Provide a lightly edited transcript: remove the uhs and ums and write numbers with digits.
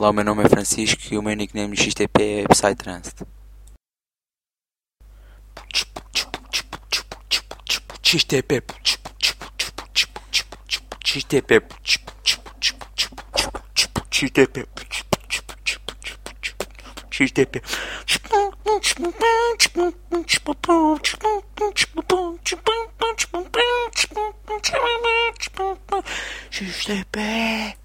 Olá, o meu nome é Francisco e o meu nickname no XTP é Psytrance. XTP XTP XTP XTP XTP